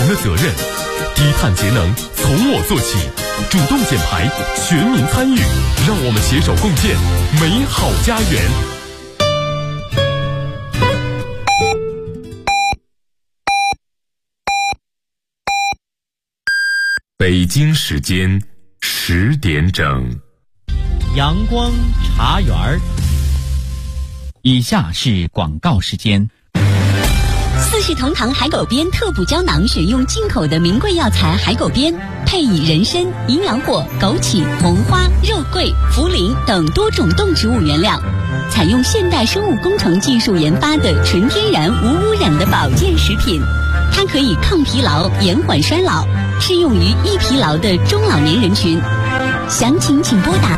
人的责任。低碳节能从我做起，主动减排，全民参与，让我们携手共建美好家园。北京时间10点整， 阳光茶园儿。以下是广告时间。 四世同堂海狗鞭特补胶囊选用进口的名贵药材海狗鞭，配以人参、营养果、枸杞、红花、肉桂、茯苓等多种动植物原料，采用现代生物工程技术研发的纯天然无污染的保健食品。它可以抗疲劳、延缓衰老，适用于易疲劳的中老年人群。详情请拨打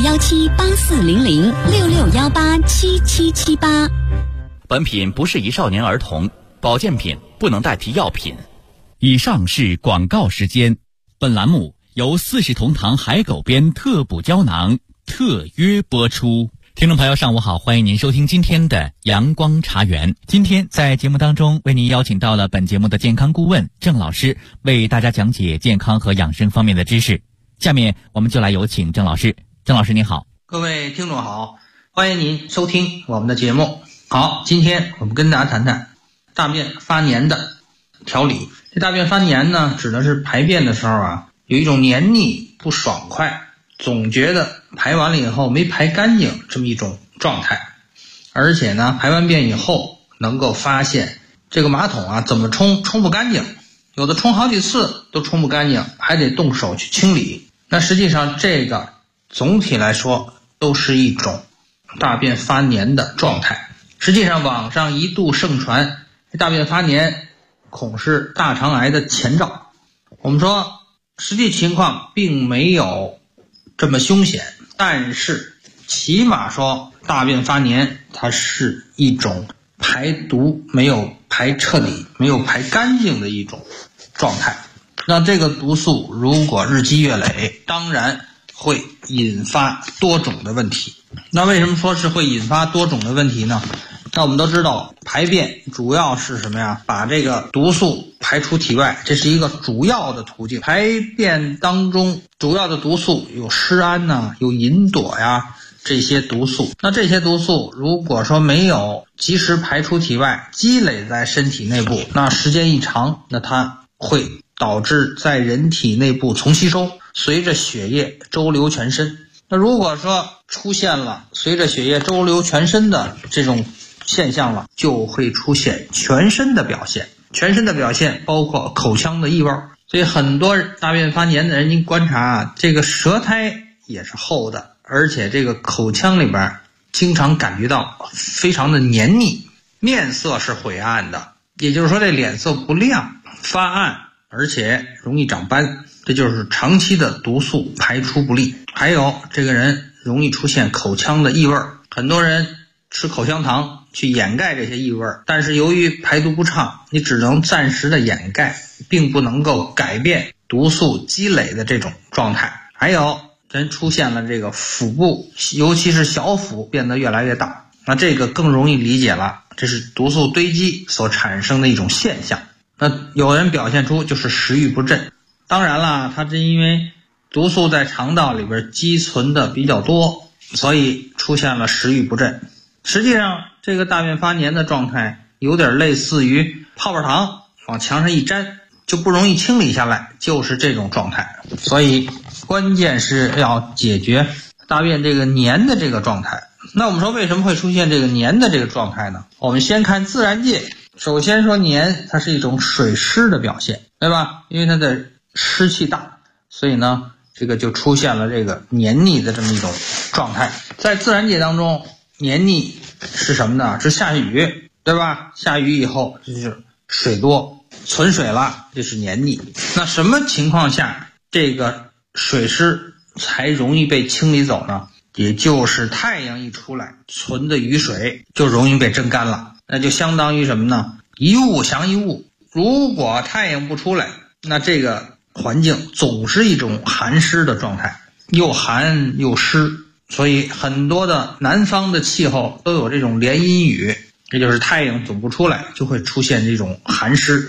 6617840066187778。 本品不适宜少年儿童，保健品不能代替药品。 以上是广告时间。本栏目由四世同堂海狗鞭特补胶囊特约播出。听众朋友上午好，欢迎您收听今天的阳光茶园。今天在节目当中为您邀请到了本节目的健康顾问郑老师，为大家讲解健康和养生方面的知识。下面我们就来有请郑老师。郑老师您好。 各位听众好，欢迎您收听我们的节目。好，今天我们跟大家谈谈大便发黏的调理。这大便发黏呢，指的是排便的时候有一种黏腻不爽快，总觉得排完了以后没排干净这么一种状态。而且呢，排完便以后能够发现这个马桶怎么冲不干净，有的冲好几次都冲不干净，还得动手去清理。那实际上这个总体来说都是一种大便发黏的状态。实际上网上一度盛传大便发黏恐是大肠癌的前兆。我们说实际情况并没有这么凶险，但是起码说大便发黏它是一种排毒没有排彻底、没有排干净的一种状态。那这个毒素如果日积月累，当然会引发多种的问题。那为什么说是会引发多种的问题呢？那我们都知道排便主要是什么呀？把这个毒素排出体外，这是一个主要的途径。排便当中主要的毒素有湿胺有吲哚这些毒素。那这些毒素如果说没有及时排出体外，积累在身体内部，那时间一长，那它会导致在人体内部重吸收，随着血液周流全身。那如果说出现了随着血液周流全身的这种现象了，就会出现全身的表现。全身的表现包括口腔的异味，所以很多大便发黏的人，您观察这个舌苔也是厚的，而且这个口腔里边经常感觉到非常的黏腻，面色是晦暗的，也就是说这脸色不亮发暗，而且容易长斑，这就是长期的毒素排出不利。还有这个人容易出现口腔的异味，很多人吃口香糖去掩盖这些异味，但是由于排毒不畅，你只能暂时的掩盖，并不能够改变毒素积累的这种状态。还有人出现了这个腹部，尤其是小腹变得越来越大，那这个更容易理解了，这是毒素堆积所产生的一种现象。那有人表现出就是食欲不振，当然了，它是因为毒素在肠道里边积存的比较多，所以出现了食欲不振。实际上这个大便发黏的状态有点类似于泡泡糖往墙上一粘就不容易清理下来，就是这种状态。所以关键是要解决大便这个黏的这个状态。那我们说为什么会出现这个黏的这个状态呢？我们先看自然界。首先说黏，它是一种水湿的表现，对吧？因为它的湿气大，所以呢这个就出现了这个黏腻的这么一种状态。在自然界当中，黏腻是什么呢？是下雨，对吧？下雨以后就是水多存水了，这是黏腻。那什么情况下这个水湿才容易被清理走呢？也就是太阳一出来，存的雨水就容易被蒸干了。那就相当于什么呢？一物降一物。如果太阳不出来，那这个环境总是一种寒湿的状态，又寒又湿。所以很多的南方的气候都有这种连阴雨，这就是太阳总不出来，就会出现这种寒湿。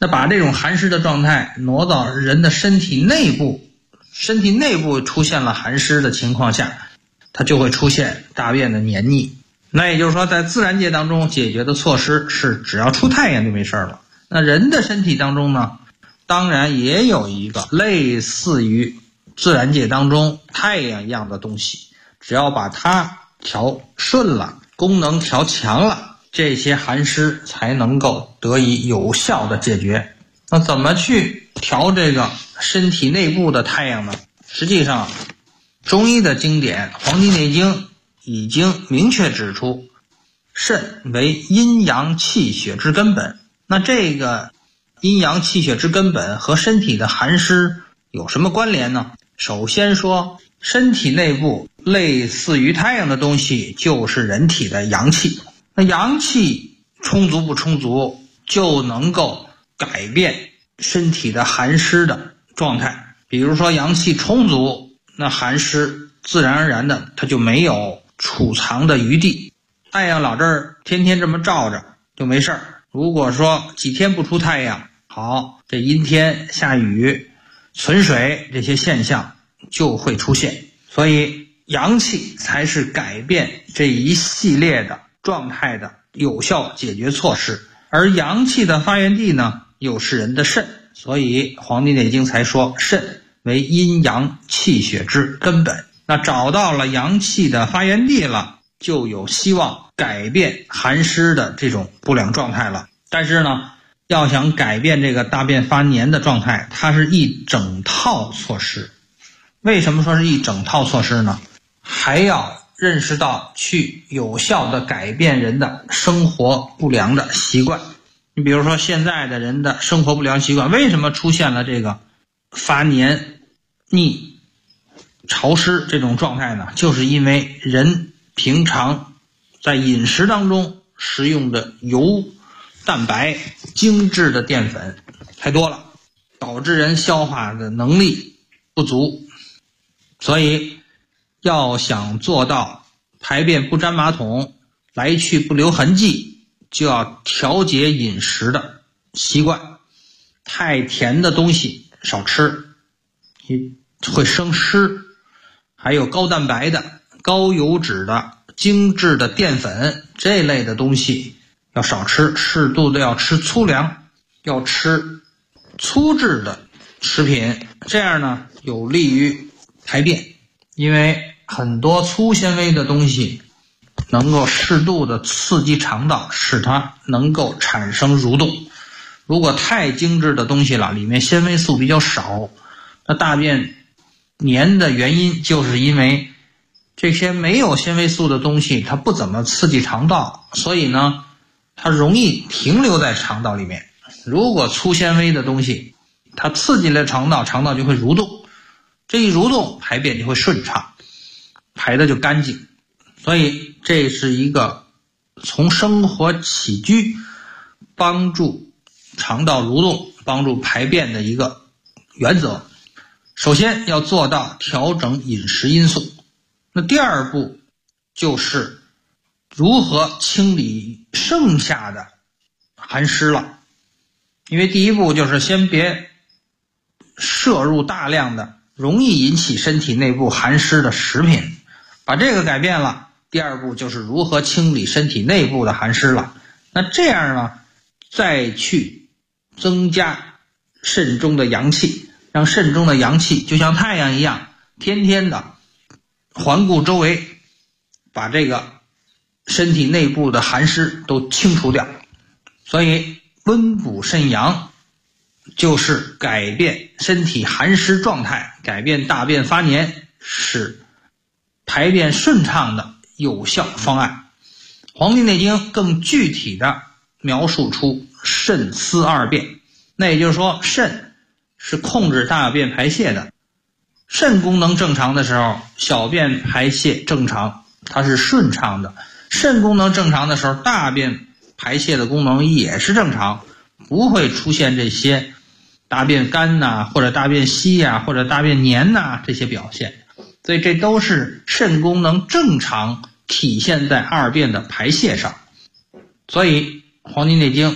那把这种寒湿的状态挪到人的身体内部，身体内部出现了寒湿的情况下，它就会出现大便的黏腻。那也就是说，在自然界当中解决的措施是只要出太阳就没事了。那人的身体当中呢，当然也有一个类似于自然界当中太阳一样的东西，只要把它调顺了，功能调强了，这些寒湿才能够得以有效的解决。那怎么去调这个身体内部的太阳呢？实际上中医的经典《黄帝内经》已经明确指出，肾为阴阳气血之根本。那这个阴阳气血之根本和身体的寒湿有什么关联呢？首先说，身体内部类似于太阳的东西就是人体的阳气。那阳气充足不充足，就能够改变身体的寒湿的状态。比如说阳气充足，那寒湿自然而然的它就没有储藏的余地。太阳老这儿天天这么照着就没事儿，如果说几天不出太阳，好，这阴天下雨存水这些现象就会出现。所以阳气才是改变这一系列的状态的有效解决措施，而阳气的发源地呢，又是人的肾。所以《黄帝内经》才说肾为阴阳气血之根本。那找到了阳气的发源地了，就有希望改变寒湿的这种不良状态了。但是呢，要想改变这个大便发黏的状态，它是一整套措施。为什么说是一整套措施呢？还要认识到去有效的改变人的生活不良的习惯。你比如说现在的人的生活不良习惯为什么出现了这个发黏腻潮湿这种状态呢？就是因为人平常在饮食当中食用的油、蛋白、精致的淀粉太多了，导致人消化的能力不足。所以要想做到排便不沾马桶，来去不留痕迹，就要调节饮食的习惯。太甜的东西少吃，会生湿。还有高蛋白的、高油脂的、精致的淀粉这类的东西要少吃，适度的要吃粗粮，要吃粗制的食品，这样呢有利于排便。因为很多粗纤维的东西能够适度的刺激肠道，使它能够产生蠕动。如果太精致的东西了，里面纤维素比较少，那大便黏的原因就是因为这些没有纤维素的东西它不怎么刺激肠道，所以呢它容易停留在肠道里面。如果粗纤维的东西它刺激了肠道，肠道就会蠕动，这一蠕动排便就会顺畅，排的就干净。所以这是一个从生活起居帮助肠道蠕动、帮助排便的一个原则。首先要做到调整饮食因素。那第二步就是如何清理剩下的寒湿了。因为第一步就是先别摄入大量的容易引起身体内部寒湿的食品，把这个改变了。第二步就是如何清理身体内部的寒湿了。那这样呢，再去增加肾中的阳气，让肾中的阳气就像太阳一样，天天的环顾周围，把这个身体内部的寒湿都清除掉。所以温补肾阳就是改变身体寒湿状态，改变大便发黏，使排便顺畅的有效方案。黄帝内经更具体的描述出肾司二便。那也就是说，肾是控制大便排泄的，肾功能正常的时候，小便排泄正常，它是顺畅的。肾功能正常的时候，大便排泄的功能也是正常，不会出现这些大便干呐，或者大便稀呀，或者大便黏呐这些表现。所以这都是肾功能正常体现在二便的排泄上。所以《黄帝内经》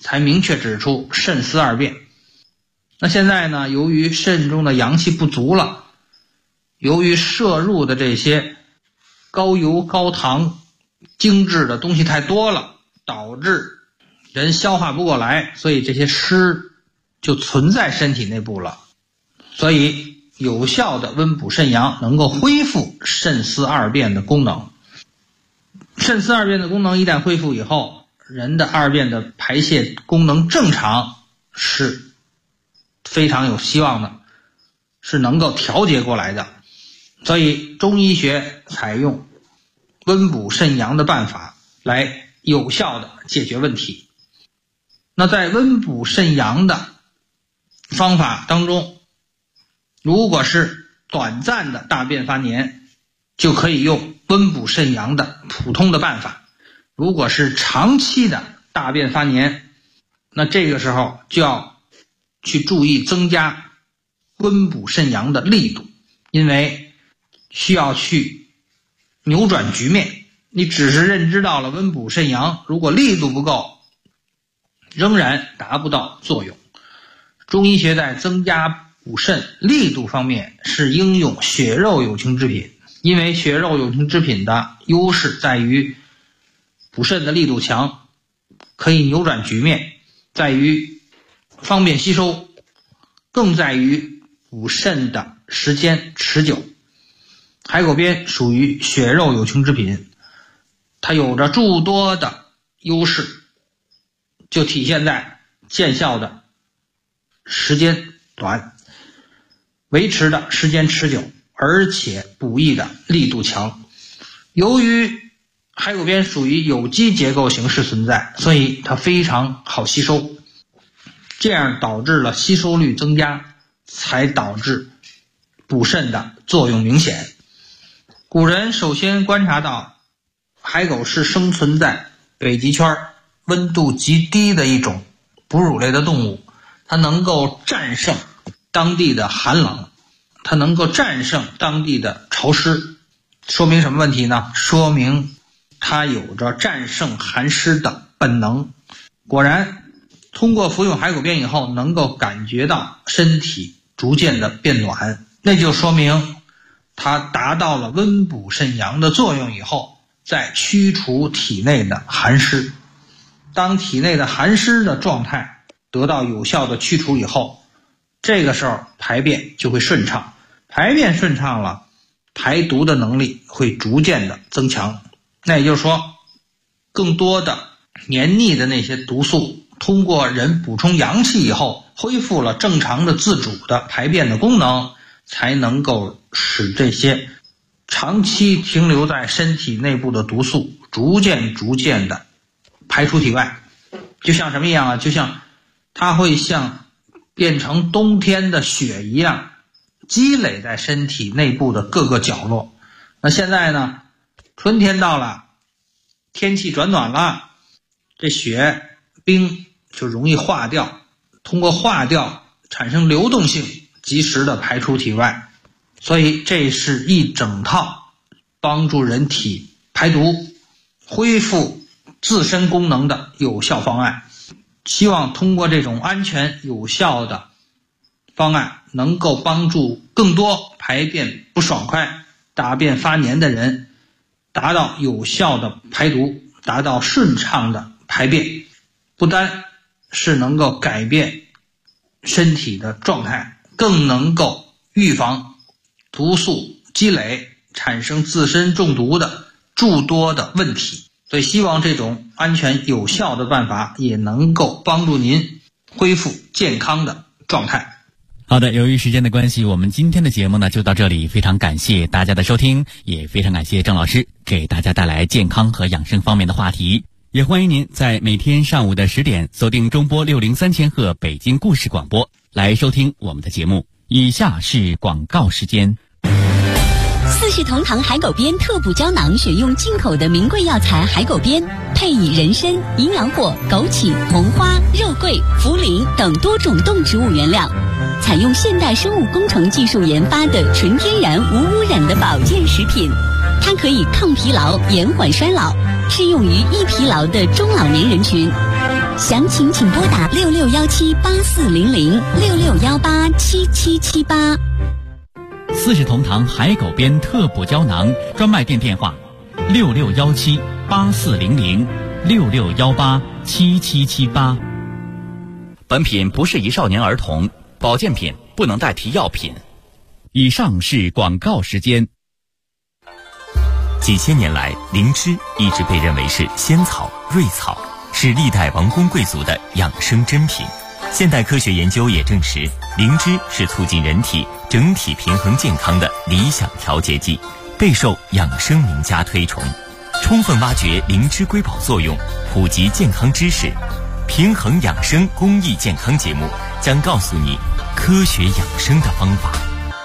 才明确指出肾丝二便。那现在呢，由于肾中的阳气不足了，由于摄入的这些高油高糖精致的东西太多了，导致人消化不过来，所以这些湿就存在身体内部了。所以有效的温补肾阳，能够恢复肾丝二便的功能。肾丝二便的功能一旦恢复以后，人的二便的排泄功能正常，是非常有希望的，是能够调节过来的。所以中医学采用温补肾阳的办法来有效的解决问题。那在温补肾阳的方法当中，如果是短暂的大便发黏，就可以用温补肾阳的普通的办法。如果是长期的大便发黏，那这个时候就要去注意增加温补肾阳的力度，因为需要去扭转局面。你只是认知到了温补肾阳，如果力度不够，仍然达不到作用。中医学在增加补肾力度方面是应用血肉有情之品，因为血肉有情之品的优势在于补肾的力度强，可以扭转局面，在于方便吸收，更在于补肾的时间持久。海狗鞭属于血肉有情之品，它有着诸多的优势，就体现在见效的时间短，维持的时间持久，而且补益的力度强。由于海狗鞭属于有机结构形式存在，所以它非常好吸收，这样导致了吸收率增加，才导致补肾的作用明显。古人首先观察到海狗是生存在北极圈温度极低的一种哺乳类的动物，它能够战胜当地的寒冷，它能够战胜当地的潮湿。说明什么问题呢？说明它有着战胜寒湿的本能。果然通过服用海狗鞭以后，能够感觉到身体逐渐的变暖，那就说明它达到了温补肾阳的作用以后，在驱除体内的寒湿。当体内的寒湿的状态得到有效的驱除以后，这个时候排便就会顺畅，排便顺畅了，排毒的能力会逐渐的增强。那也就是说，更多的黏腻的那些毒素通过人补充阳气以后，恢复了正常的自主的排便的功能，才能够使这些长期停留在身体内部的毒素逐渐的排出体外。就像什么一样啊？就像它会像变成冬天的雪一样，积累在身体内部的各个角落。那现在呢，春天到了，天气转暖了，这雪冰就容易化掉，通过化掉产生流动性，及时的排出体外。所以这是一整套帮助人体排毒恢复自身功能的有效方案。希望通过这种安全有效的方案，能够帮助更多排便不爽快、大便发黏的人达到有效的排毒，达到顺畅的排便。不单是能够改变身体的状态，更能够预防毒素积累，产生自身中毒的诸多的问题。所以希望这种安全有效的办法也能够帮助您恢复健康的状态。 好的，由于时间的关系，我们今天的节目呢就到这里，非常感谢大家的收听，也非常感谢郑老师给大家带来健康和养生方面的话题。也欢迎您在每天上午的10点锁定中波603千赫北京故事广播来收听我们的节目。以下是广告时间。 四世同堂海狗鞭特补胶囊选用进口的名贵药材海狗鞭，配以人参、营养果、枸杞、红花、肉桂、茯苓等多种动植物原料，采用现代生物工程技术研发的纯天然无污染的保健食品。它可以抗疲劳、延缓衰老，适用于易疲劳的中老年人群。 详情请拨打6617840066187778。 四世同堂海狗鞭特补胶囊专卖店电话：6617840066187778。 本品不适宜少年儿童，保健品不能代替药品。 以上是广告时间。 几千年来，灵芝一直被认为是仙草、瑞草，是历代王公贵族的养生珍品。现代科学研究也证实，灵芝是促进人体整体平衡健康的理想调节剂，备受养生名家推崇。充分挖掘灵芝瑰宝作用，普及健康知识，平衡养生公益健康节目将告诉你科学养生的方法。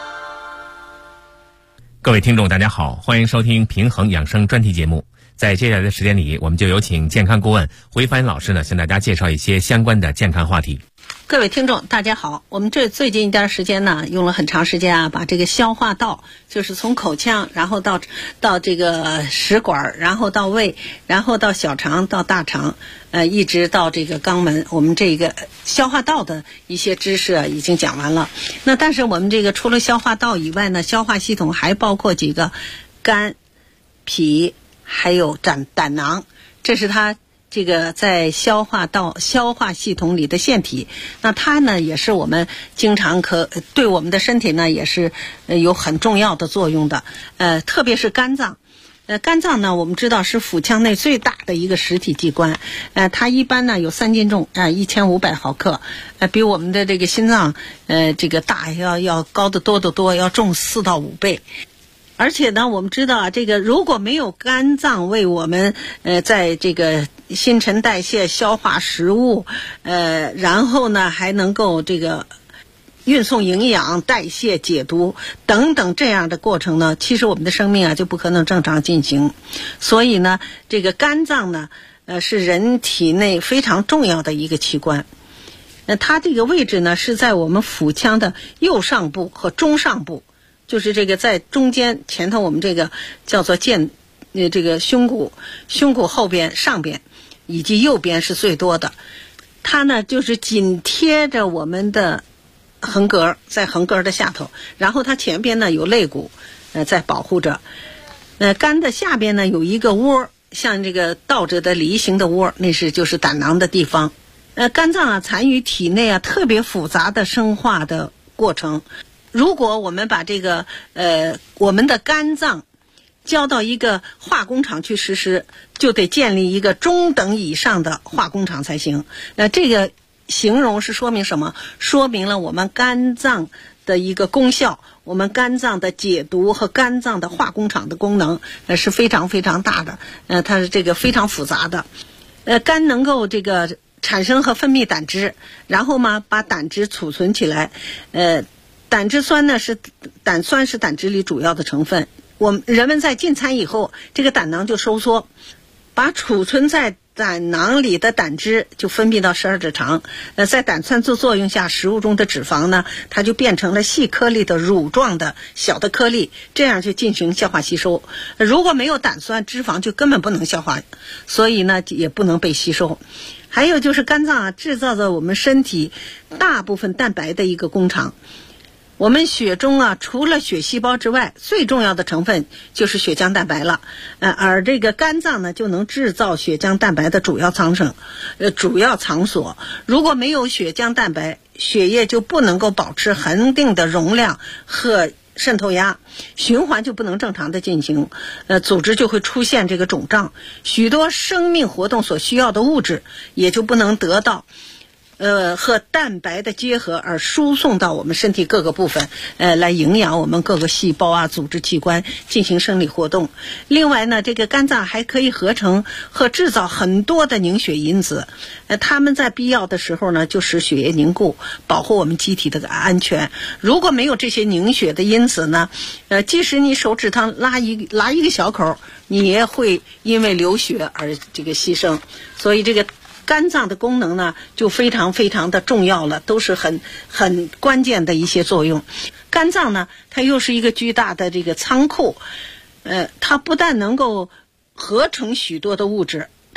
各位听众大家好，欢迎收听平衡养生专题节目。在接下来的时间里，我们就有请健康顾问回帆老师呢，向大家介绍一些相关的健康话题。 各位听众大家好，我们最近一段时间呢，用了很长时间啊，把这个消化道，就是从口腔然后到这个食管，然后到胃，然后到小肠，到大肠，一直到这个肛门，我们这个消化道的一些知识啊已经讲完了。那但是我们这个除了消化道以外呢，消化系统还包括几个肝、脾还有胆囊，这是它这个在消化系统里的腺体。那它呢也是我们经常对我们的身体呢也是有很重要的作用的。特别是肝脏。肝脏呢我们知道是腹腔内最大的一个实体器官。它一般呢有3斤重，1500毫克，比我们的这个心脏这个大要高得多得多，要重4到5倍。而且呢我们知道啊，这个如果没有肝脏为我们在这个新陈代谢、消化食物，然后呢还能够这个运送营养、代谢、解毒等等这样的过程呢，其实我们的生命啊就不可能正常进行。所以呢这个肝脏呢是人体内非常重要的一个器官。它这个位置呢是在我们腹腔的右上部和中上部，就是这个在中间前头，我们这个叫做这个胸骨后边、上边以及右边是最多的。它呢就是紧贴着我们的横膈，在横膈的下头，然后它前边呢有肋骨在保护着。肝的下边呢有一个窝，像这个倒着的梨形的窝，那就是胆囊的地方。肝脏啊参与体内啊特别复杂的生化的过程。如果我们把这个我们的肝脏交到一个化工厂去实施，就得建立一个中等以上的化工厂才行。这个形容是说明什么？说明了我们肝脏的一个功效，我们肝脏的解毒和肝脏的化工厂的功能是非常非常大的。它是这个非常复杂的。肝能够这个产生和分泌胆汁，然后嘛把胆汁储存起来。胆汁酸呢胆酸是胆汁里主要的成分。人们在进餐以后，这个胆囊就收缩，把储存在胆囊里的胆汁就分泌到十二指肠。在胆酸素作用下，食物中的脂肪呢，它就变成了细颗粒的乳状的小的颗粒，这样就进行消化吸收。如果没有胆酸，脂肪就根本不能消化，所以呢也不能被吸收。还有就是肝脏啊，制造着我们身体大部分蛋白的一个工厂。我们血中啊，除了血细胞之外，最重要的成分就是血浆蛋白了。而这个肝脏呢，就能制造血浆蛋白的主要场所。如果没有血浆蛋白，血液就不能够保持恒定的容量和渗透压，循环就不能正常的进行，组织就会出现这个肿胀，许多生命活动所需要的物质也就不能得到和蛋白的结合而输送到我们身体各个部分，来营养我们各个细胞啊、组织器官进行生理活动。另外呢，这个肝脏还可以合成和制造很多的凝血因子，它们在必要的时候呢，就使血液凝固，保护我们机体的安全。如果没有这些凝血的因子呢，即使你手指头拉一个小口，你也会因为流血而这个牺牲。所以这个肝脏的功能呢就非常非常的重要了，都是很关键的一些作用。肝脏呢它又是一个巨大的这个仓库，它不但能够合成许多的物质，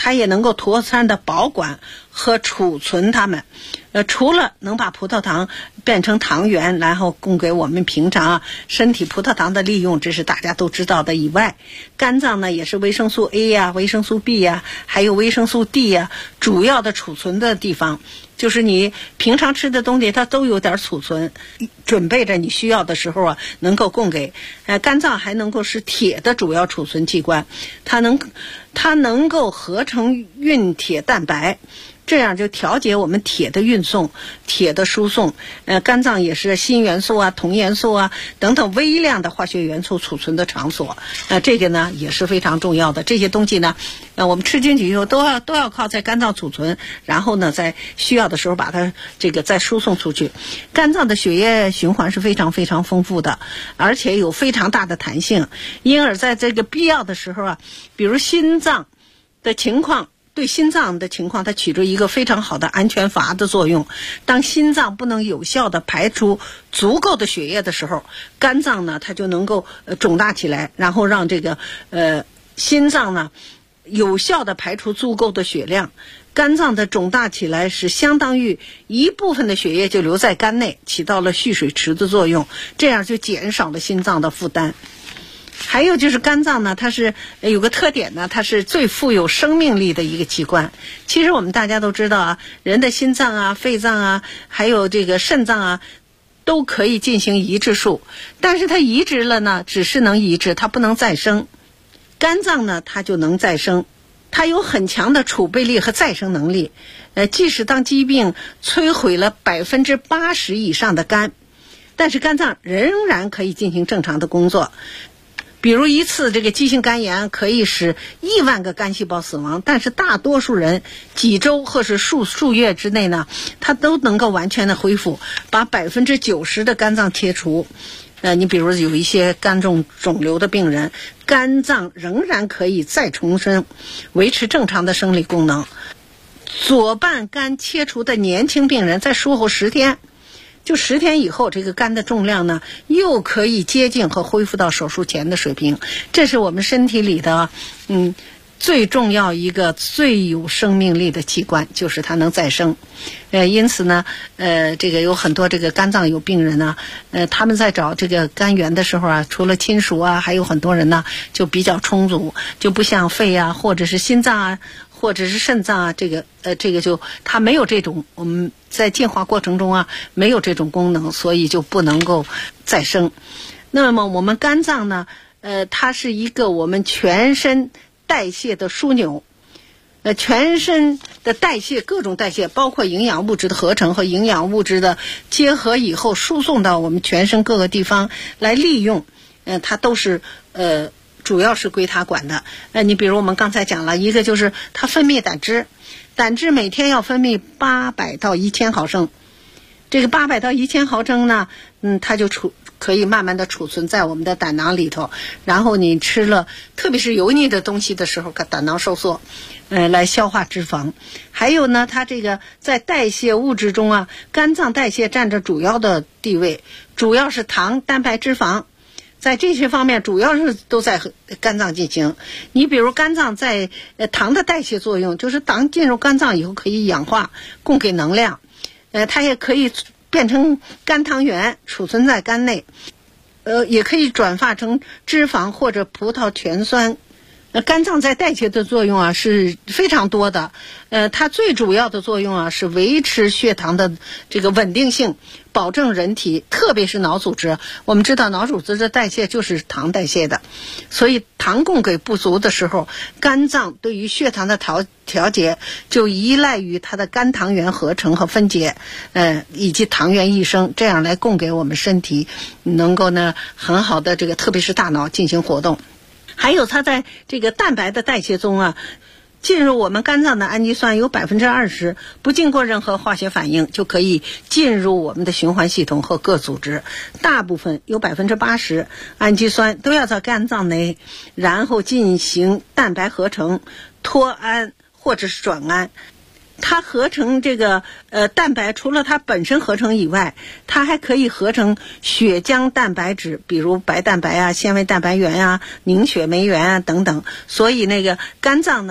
它也能够妥善的保管和储存它们。除了能把葡萄糖变成糖原，然后供给我们平常身体葡萄糖的利用，这是大家都知道的以外，肝脏呢也是维生素 A 呀、维生素 B 呀，还有维生素 D 呀主要的储存的地方。就是你平常吃的东西它都有点储存，准备着你需要的时候能够供给。肝脏还能够是铁的主要储存器官，它能够合成运铁蛋白，这样就调节我们铁的运送、铁的输送。肝脏也是锌元素铜元素等等微量的化学元素储存的场所。这个呢也是非常重要的。这些东西呢，我们吃进去以后都要靠在肝脏储存，然后呢在需要的时候把它再输送出去。肝脏的血液循环是非常非常丰富的，而且有非常大的弹性，因而在这个必要的时候比如心脏的情况。对心脏的情况，它起着一个非常好的安全阀的作用。当心脏不能有效的排出足够的血液的时候，肝脏呢它就能够肿大起来，然后让心脏呢有效的排出足够的血量。肝脏的肿大起来是相当于一部分的血液就留在肝内，起到了蓄水池的作用，这样就减少了心脏的负担。还有就是肝脏呢，它是有个特点呢，它是最富有生命力的一个器官。其实我们大家都知道人的心脏肺脏还有这个肾脏都可以进行移植术，但是它移植了呢，只是能移植，它不能再生。肝脏呢，它就能再生，它有很强的储备力和再生能力。即使当疾病摧毁了80%以上的肝，但是肝脏仍然可以进行正常的工作。比如一次这个急性肝炎可以使1万个肝细胞死亡，但是大多数人几周或是数月之内呢，他都能够完全的恢复，把90%的肝脏切除。你比如有一些肝肿瘤的病人，肝脏仍然可以再重生，维持正常的生理功能。左半肝切除的年轻病人在术后10天，就10天以后，这个肝的重量呢，又可以接近和恢复到手术前的水平。这是我们身体里的最重要一个最有生命力的器官，就是它能再生。因此呢，这个有很多这个肝脏有病人呢，他们在找这个肝源的时候除了亲属还有很多人呢就比较充足，就不像肺或者是心脏或者是肾脏这个就它没有这种，我们在进化过程中没有这种功能，所以就不能够再生。那么我们肝脏呢，它是一个我们全身代谢的枢纽。全身的代谢，各种代谢，包括营养物质的合成和营养物质的结合以后输送到我们全身各个地方来利用，它都是主要是归它管的。你比如我们刚才讲了一个，就是它分泌胆汁，胆汁每天要分泌800到1000毫升。这个800到1000毫升呢，它就可以慢慢的储存在我们的胆囊里头，然后你吃了特别是油腻的东西的时候，胆囊收缩，来消化脂肪。还有呢，它这个在代谢物质中肝脏代谢占着主要的地位，主要是糖、蛋白、脂肪，在这些方面主要是都在肝脏进行。你比如肝脏在糖的代谢作用，就是糖进入肝脏以后可以氧化，供给能量，它也可以变成肝糖原储存在肝内，也可以转化成脂肪或者葡萄醛酸。肝脏在代谢的作用是非常多的，它最主要的作用是维持血糖的这个稳定性，保证人体特别是脑组织。我们知道脑组织的代谢就是糖代谢的，所以糖供给不足的时候，肝脏对于血糖的调节就依赖于它的肝糖原合成和分解，以及糖原异生，这样来供给我们身体能够呢很好的这个特别是大脑进行活动。还有它在这个蛋白的代谢中进入我们肝脏的氨基酸有20%不经过任何化学反应就可以进入我们的循环系统和各组织，大部分有80%氨基酸都要在肝脏内，然后进行蛋白合成，脱氨或者是转氨。它合成这个蛋白，除了它本身合成以外，它还可以合成血浆蛋白质，比如白蛋白纤维蛋白原凝血酶原等等。所以那个肝脏呢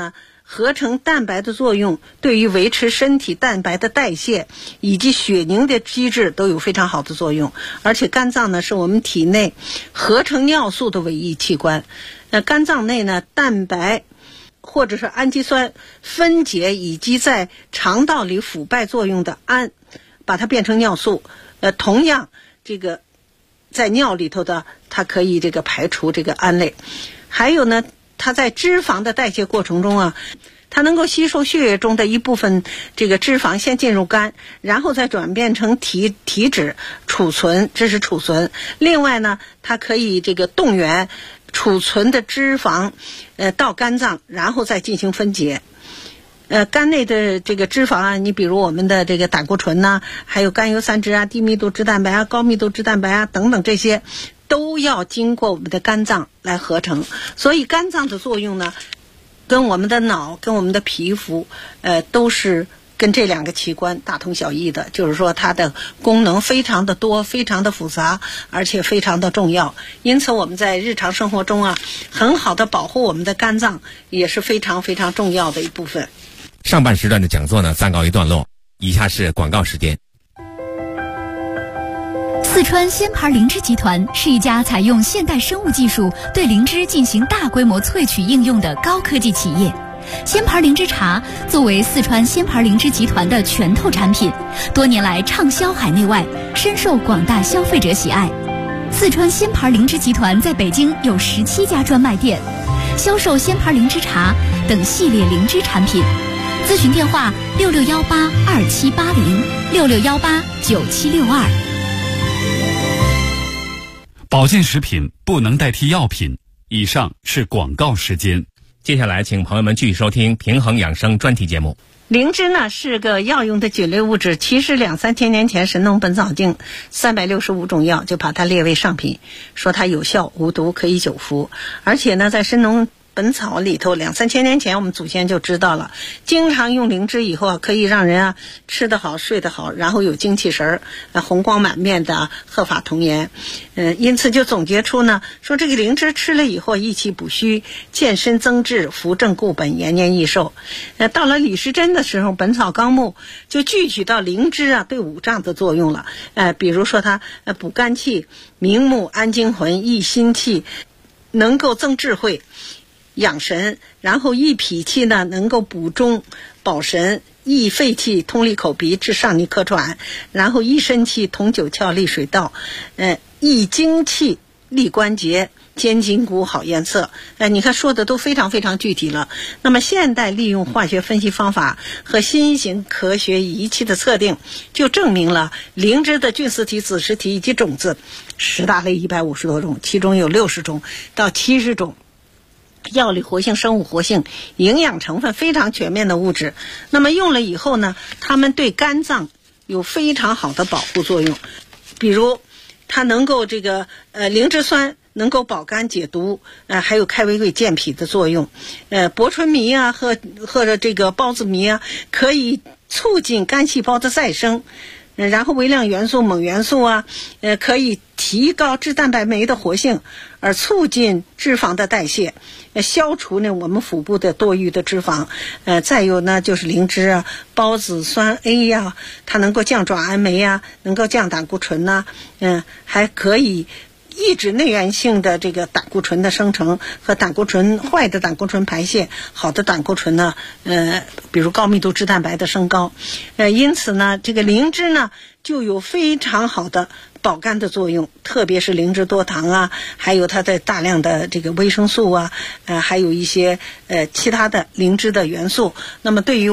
合成蛋白的作用对于维持身体蛋白的代谢以及血凝的机制都有非常好的作用。而且肝脏呢是我们体内合成尿素的唯一器官。肝脏内呢蛋白或者是氨基酸分解以及在肠道里腐败作用的氨，把它变成尿素。同样这个在尿里头的它可以这个排除这个胺类。还有呢，它在脂肪的代谢过程中啊，它能够吸收血液中的一部分这个脂肪先进入肝，然后再转变成体脂储存，这是储存。另外呢，它可以这个动员储存的脂肪到肝脏，然后再进行分解。肝内的这个脂肪啊，你比如我们的这个胆固醇呐，还有甘油三酯啊、低密度脂蛋白啊、高密度脂蛋白啊等等，这些都要经过我们的肝脏来合成。所以肝脏的作用呢，跟我们的脑、跟我们的皮肤都是跟这两个器官大同小异的，就是说它的功能非常的多，非常的复杂，而且非常的重要。因此我们在日常生活中啊，很好的保护我们的肝脏也是非常非常重要的一部分。 上半时段的讲座呢暂告一段落，以下是广告时间。 四川仙牌灵芝集团是一家采用现代生物技术对灵芝进行大规模萃取应用的高科技企业。仙牌灵芝茶作为四川仙牌灵芝集团的拳头产品，多年来畅销海内外，深受广大消费者喜爱。四川仙牌灵芝集团在北京有17家专卖店，销售仙牌灵芝茶等系列灵芝产品。咨询电话66182780，66189762。 保健食品不能代替药品。以上是广告时间。 接下来请朋友们继续收听平衡养生专题节目。 灵芝呢是个药用的菌类物质，其实2-3千年前《神农本草经》365种药就把它列为上品，说它有效无毒，可以久服。而且呢，在《神农本草》里头2-3千年前我们祖先就知道了，经常用灵芝以后可以让人吃得好睡得好，然后有精气神红光满面的，鹤发童颜。因此就总结出呢，说这个灵芝吃了以后益气补虚，健身增智，扶正固本，延年益寿。到了李时珍的时候，《本草纲目》就具体到灵芝对五脏的作用了。比如说它补肝气、明目、安精魂、益心气，能够增智慧、养神，然后益脾气呢，能够补中保神，益肺气，通利口鼻，治上逆咳喘，然后益肾气，通九窍，利水道，益精气，利关节，坚筋骨，好颜色。你看说的都非常非常具体了。那么现代利用化学分析方法和新型科学仪器的测定，就证明了灵芝的菌丝体、子实体以及种子10大类150多种，其中有60种到70种药理活性、生物活性、营养成分非常全面的物质。那么用了以后呢，它们对肝脏有非常好的保护作用。比如它能够灵芝酸能够保肝解毒，还有开胃胃健脾的作用。薄醇醚或者这个孢子醚可以促进肝细胞的再生。然后微量元素、锰元素可以提高脂蛋白酶的活性，而促进脂肪的代谢，消除我们腹部的多余的脂肪。再有呢，就是灵芝孢子酸 A 它能够降转氨酶能够降胆固醇还可以抑制内源性的这个胆固醇的生成和坏的胆固醇排泄，好的胆固醇呢，比如高密度脂蛋白的升高。因此呢，这个灵芝呢就有非常好的保肝的作用，特别是灵芝多糖还有它的大量的这个维生素还有一些其他的灵芝的元素。那么对于